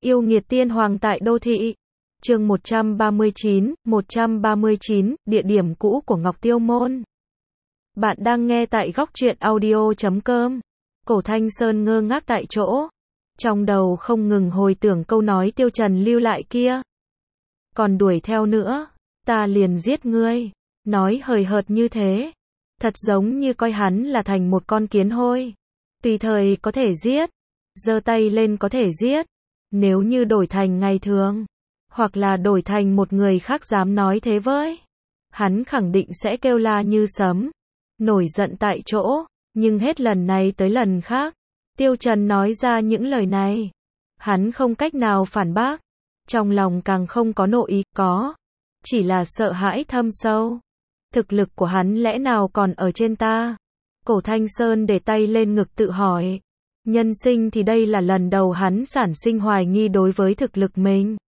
Yêu nghiệt tiên hoàng tại đô thị. Chương 139, địa điểm cũ của Ngọc Tiêu Môn. Bạn đang nghe tại góc truyện audio.com. Cổ Thanh Sơn ngơ ngác tại chỗ, trong đầu không ngừng hồi tưởng câu nói Tiêu Trần lưu lại kia. Còn đuổi theo nữa, ta liền giết ngươi. Nói hời hợt như thế, thật giống như coi hắn là thành một con kiến hôi. Tùy thời có thể giết, giơ tay lên có thể giết. Nếu như đổi thành ngày thường, hoặc là đổi thành một người khác dám nói thế với, hắn khẳng định sẽ kêu la như sấm, nổi giận tại chỗ. Nhưng hết lần này tới lần khác, Tiêu Trần nói ra những lời này, hắn không cách nào phản bác, trong lòng càng không có nội ý, chỉ là sợ hãi thâm sâu. Thực lực của hắn lẽ nào còn ở trên ta? Cổ Thanh Sơn để tay lên ngực tự hỏi. Nhân sinh thì đây là lần đầu hắn sản sinh hoài nghi đối với thực lực mình.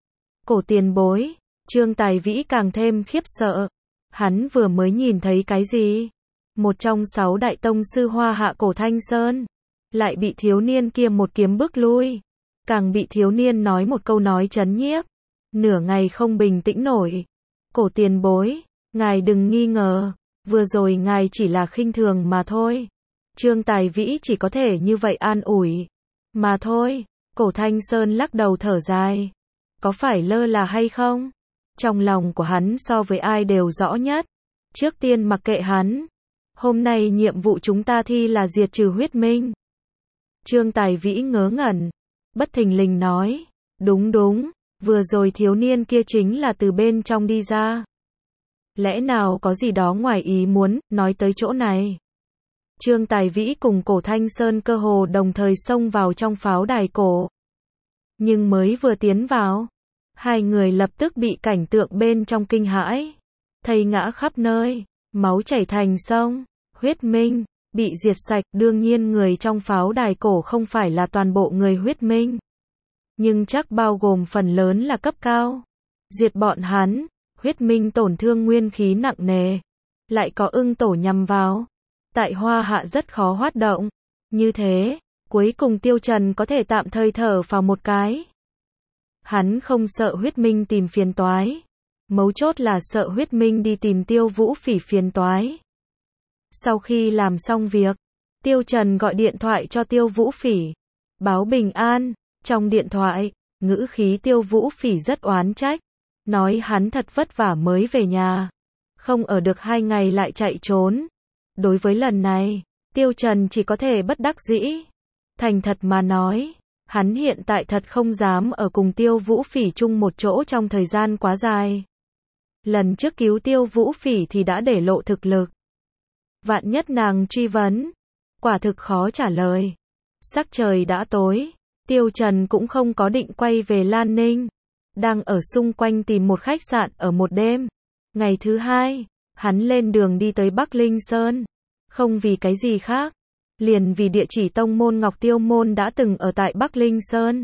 Cổ tiền bối, Trương Tài Vĩ càng thêm khiếp sợ. Hắn vừa mới nhìn thấy cái gì? Một trong 6 đại tông sư Hoa Hạ Cổ Thanh Sơn, lại bị thiếu niên kia một kiếm bức lui. Càng bị thiếu niên nói một câu nói chấn nhiếp. Nửa ngày không bình tĩnh nổi. Cổ tiền bối, ngài đừng nghi ngờ, vừa rồi ngài chỉ là khinh thường mà thôi. Trương Tài Vĩ chỉ có thể như vậy an ủi mà thôi. Cổ Thanh Sơn lắc đầu thở dài. Có phải lơ là hay không? Trong lòng của hắn so với ai đều rõ nhất. Trước tiên mặc kệ hắn. Hôm nay nhiệm vụ chúng ta thi là diệt trừ huyết minh. Trương Tài Vĩ ngớ ngẩn, bất thình lình nói. Đúng, vừa rồi thiếu niên kia chính là từ bên trong đi ra. Lẽ nào có gì đó ngoài ý muốn? Nói tới chỗ này, Trương Tài Vĩ cùng Cổ Thanh Sơn cơ hồ đồng thời xông vào trong pháo đài cổ. Nhưng mới vừa tiến vào, hai người lập tức bị cảnh tượng bên trong kinh hãi. Thây ngã khắp nơi, máu chảy thành sông, huyết minh bị diệt sạch. Đương nhiên người trong pháo đài cổ không phải là toàn bộ người huyết minh, nhưng chắc bao gồm phần lớn là cấp cao. Diệt bọn hắn, huyết minh tổn thương nguyên khí nặng nề, lại có ưng tổ nhằm vào. Tại Hoa Hạ rất khó hoạt động. Như thế, cuối cùng Tiêu Trần có thể tạm thời thở vào một cái. Hắn không sợ huyết minh tìm phiền toái. Mấu chốt là sợ huyết minh đi tìm Tiêu Vũ Phỉ phiền toái. Sau khi làm xong việc, Tiêu Trần gọi điện thoại cho Tiêu Vũ Phỉ, báo bình an. Trong điện thoại, ngữ khí Tiêu Vũ Phỉ rất oán trách, nói hắn thật vất vả mới về nhà, không ở được 2 ngày lại chạy trốn. Đối với lần này, Tiêu Trần chỉ có thể bất đắc dĩ. Thành thật mà nói, hắn hiện tại thật không dám ở cùng Tiêu Vũ Phỉ chung một chỗ trong thời gian quá dài. Lần trước cứu Tiêu Vũ Phỉ thì đã để lộ thực lực. Vạn nhất nàng truy vấn, quả thực khó trả lời. Sắc trời đã tối, Tiêu Trần cũng không có định quay về Lan Ninh, đang ở xung quanh tìm một khách sạn ở một đêm. Ngày thứ hai, hắn lên đường đi tới Bắc Linh Sơn, không vì cái gì khác, liền vì địa chỉ tông môn Ngọc Tiêu Môn đã từng ở tại Bắc Linh Sơn.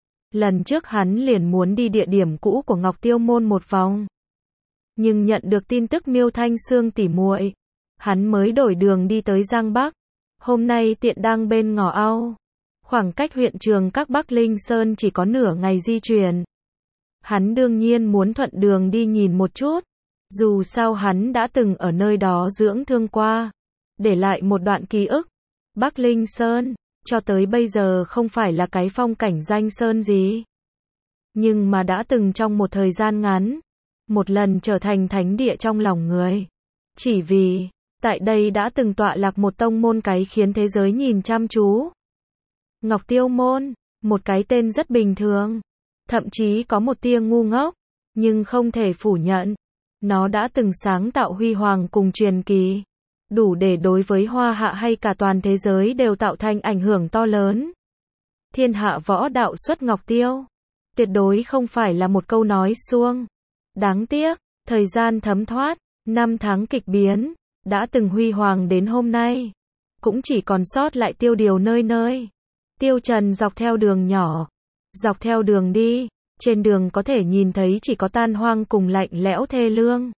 Lần trước hắn liền muốn đi địa điểm cũ của Ngọc Tiêu Môn một vòng, nhưng nhận được tin tức Miêu Thanh Sương tỉ muội, hắn mới đổi đường đi tới Giang Bắc. Hôm nay tiện đang bên ngõ Ao, khoảng cách huyện Trường Các Bắc Linh Sơn chỉ có nửa ngày di chuyển. Hắn đương nhiên muốn thuận đường đi nhìn một chút. Dù sao hắn đã từng ở nơi đó dưỡng thương qua, để lại một đoạn ký ức. Bắc Linh Sơn, cho tới bây giờ không phải là cái phong cảnh danh sơn gì, nhưng mà đã từng trong một thời gian ngắn, một lần trở thành thánh địa trong lòng người. Chỉ vì, tại đây đã từng tọa lạc một tông môn cái khiến thế giới nhìn chăm chú. Ngọc Tiêu Môn, một cái tên rất bình thường, thậm chí có một tia ngu ngốc, nhưng không thể phủ nhận. Nó đã từng sáng tạo huy hoàng cùng truyền kỳ, đủ để đối với Hoa Hạ hay cả toàn thế giới đều tạo thành ảnh hưởng to lớn. Thiên hạ võ đạo xuất Ngọc Tiêu, tuyệt đối không phải là một câu nói suông. Đáng tiếc, thời gian thấm thoát, năm tháng kịch biến, đã từng huy hoàng đến hôm nay, cũng chỉ còn sót lại tiêu điều nơi nơi. Tiêu Trần dọc theo đường nhỏ, dọc theo đường đi. Trên đường có thể nhìn thấy chỉ có tan hoang cùng lạnh lẽo thê lương.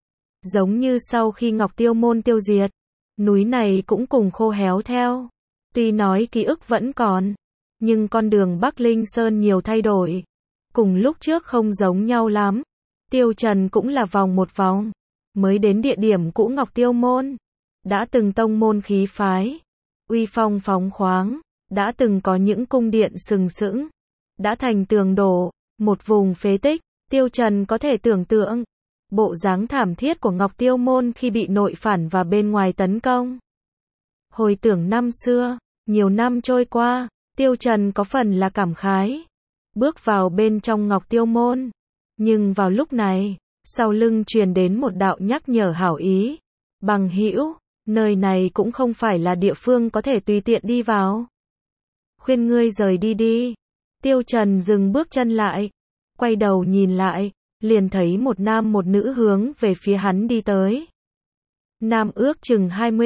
Giống như sau khi Ngọc Tiêu Môn tiêu diệt, núi này cũng cùng khô héo theo. Tuy nói ký ức vẫn còn, Nhưng con đường Bắc Linh Sơn nhiều thay đổi. Cùng lúc trước không giống nhau lắm. Tiêu Trần cũng là vòng một vòng. Mới đến địa điểm cũ Ngọc Tiêu Môn. Đã từng tông môn khí phái. Uy phong phóng khoáng. Đã từng có những cung điện sừng sững. Đã thành tường đổ. Một vùng phế tích. Tiêu Trần có thể tưởng tượng. Bộ dáng thảm thiết của Ngọc Tiêu Môn khi bị nội phản và bên ngoài tấn công. Hồi tưởng năm xưa. Nhiều năm trôi qua. Tiêu Trần có phần là cảm khái. Bước vào bên trong Ngọc Tiêu Môn. Nhưng vào lúc này, sau lưng truyền đến một đạo nhắc nhở hảo ý. Bằng hữu, nơi này cũng không phải là địa phương có thể tùy tiện đi vào. Khuyên ngươi rời đi đi. Tiêu Trần dừng bước chân lại. Quay đầu nhìn lại, liền thấy một nam một nữ hướng về phía hắn đi tới. Nam ước chừng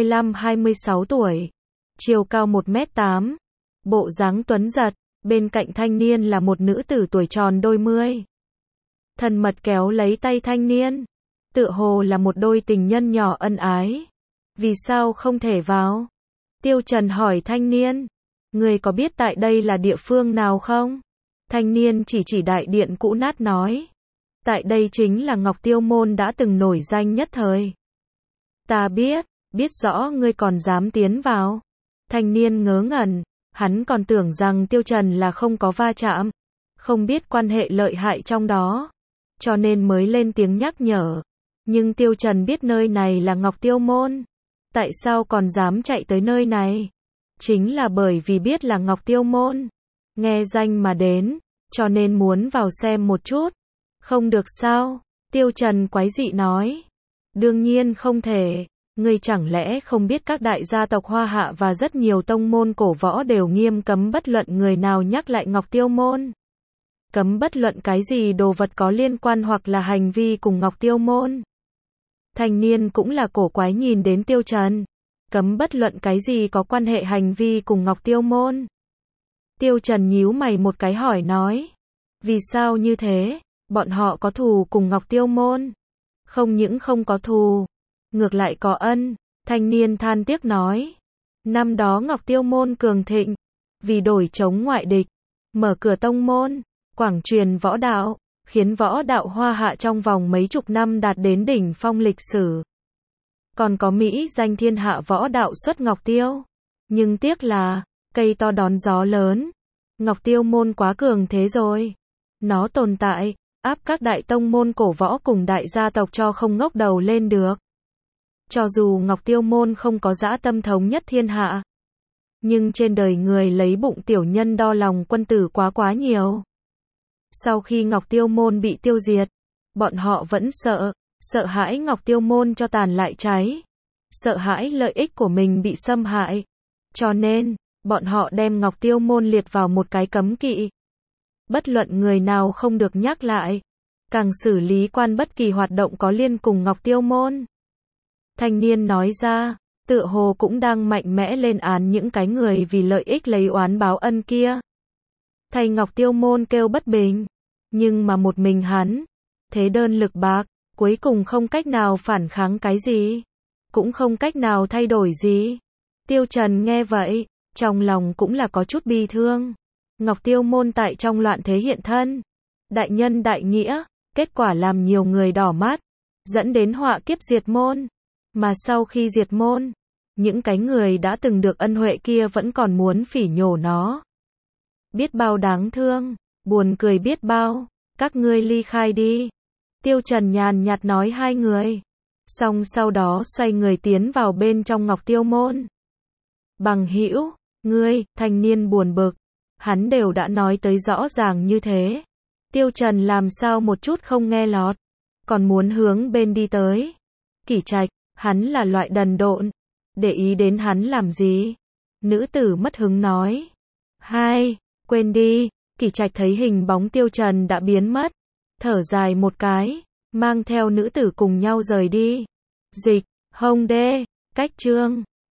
25-26 tuổi. Chiều cao 1m8. Bộ dáng tuấn giật. Bên cạnh thanh niên là một nữ tử tuổi tròn đôi mươi. Thân mật kéo lấy tay thanh niên. Tựa hồ là một đôi tình nhân nhỏ ân ái. Vì sao không thể vào? Tiêu Trần hỏi thanh niên. Người có biết tại đây là địa phương nào không? Thanh niên chỉ đại điện cũ nát nói. Tại đây chính là Ngọc Tiêu Môn đã từng nổi danh nhất thời. Ta biết rõ ngươi còn dám tiến vào. Thanh niên ngớ ngẩn. Hắn còn tưởng rằng Tiêu Trần là không có va chạm. Không biết quan hệ lợi hại trong đó. Cho nên mới lên tiếng nhắc nhở. Nhưng Tiêu Trần biết nơi này là Ngọc Tiêu Môn. Tại sao còn dám chạy tới nơi này? Chính là bởi vì biết là Ngọc Tiêu Môn. Nghe danh mà đến. Cho nên muốn vào xem một chút. Không được sao? Tiêu Trần quái dị nói. Đương nhiên không thể. Ngươi chẳng lẽ không biết các đại gia tộc Hoa Hạ và rất nhiều tông môn cổ võ đều nghiêm cấm bất luận người nào nhắc lại Ngọc Tiêu Môn. Cấm bất luận cái gì đồ vật có liên quan hoặc là hành vi cùng Ngọc Tiêu Môn. Thanh niên cũng là cổ quái nhìn đến Tiêu Trần. Cấm bất luận cái gì có quan hệ hành vi cùng Ngọc Tiêu Môn. Tiêu Trần nhíu mày một cái hỏi nói. Vì sao như thế? Bọn họ có thù cùng Ngọc Tiêu Môn. Không những không có thù. Ngược lại có ân. Thanh niên than tiếc nói. Năm đó Ngọc Tiêu Môn cường thịnh. Vì đổi chống ngoại địch. Mở cửa tông môn. Quảng truyền võ đạo. Khiến võ đạo Hoa Hạ trong vòng mấy chục năm đạt đến đỉnh phong lịch sử. Còn có Mỹ danh thiên hạ võ đạo xuất Ngọc Tiêu. Nhưng tiếc là, cây to đón gió lớn. Ngọc Tiêu Môn quá cường thế rồi. Nó tồn tại, áp các đại tông môn cổ võ cùng đại gia tộc cho không ngóc đầu lên được. Cho dù Ngọc Tiêu Môn không có dã tâm thống nhất thiên hạ. Nhưng trên đời người lấy bụng tiểu nhân đo lòng quân tử quá nhiều. Sau khi Ngọc Tiêu Môn bị tiêu diệt, bọn họ vẫn sợ hãi Ngọc Tiêu Môn cho tàn lại cháy. Sợ hãi lợi ích của mình bị xâm hại. Cho nên, bọn họ đem Ngọc Tiêu Môn liệt vào một cái cấm kỵ. Bất luận người nào không được nhắc lại. Càng xử lý quan bất kỳ hoạt động có liên cùng Ngọc Tiêu Môn. Thanh niên nói ra, tựa hồ cũng đang mạnh mẽ lên án những cái người vì lợi ích lấy oán báo ân kia. Thầy Ngọc Tiêu Môn kêu bất bình. Nhưng mà một mình hắn, thế đơn lực bạc, cuối cùng không cách nào phản kháng cái gì. Cũng không cách nào thay đổi gì. Tiêu Trần nghe vậy, trong lòng cũng là có chút bi thương. Ngọc Tiêu Môn tại trong loạn thế hiện thân. Đại nhân đại nghĩa, kết quả làm nhiều người đỏ mắt. Dẫn đến họa kiếp diệt môn. Mà sau khi diệt môn, những cái người đã từng được ân huệ kia vẫn còn muốn phỉ nhổ nó. Biết bao đáng thương, buồn cười biết bao, các ngươi ly khai đi. Tiêu Trần nhàn nhạt nói hai người. Xong sau đó xoay người tiến vào bên trong Ngọc Tiêu Môn. Bằng hữu, ngươi, thanh niên buồn bực. Hắn đều đã nói tới rõ ràng như thế. Tiêu Trần làm sao một chút không nghe lọt. Còn muốn hướng bên đi tới. Kỷ Trạch, hắn là loại đần độn. Để ý đến hắn làm gì? Nữ tử mất hứng nói. Quên đi. Kỷ Trạch thấy hình bóng Tiêu Trần đã biến mất. Thở dài một cái. Mang theo nữ tử cùng nhau rời đi. Dịch, Hồng Đê, cách chương.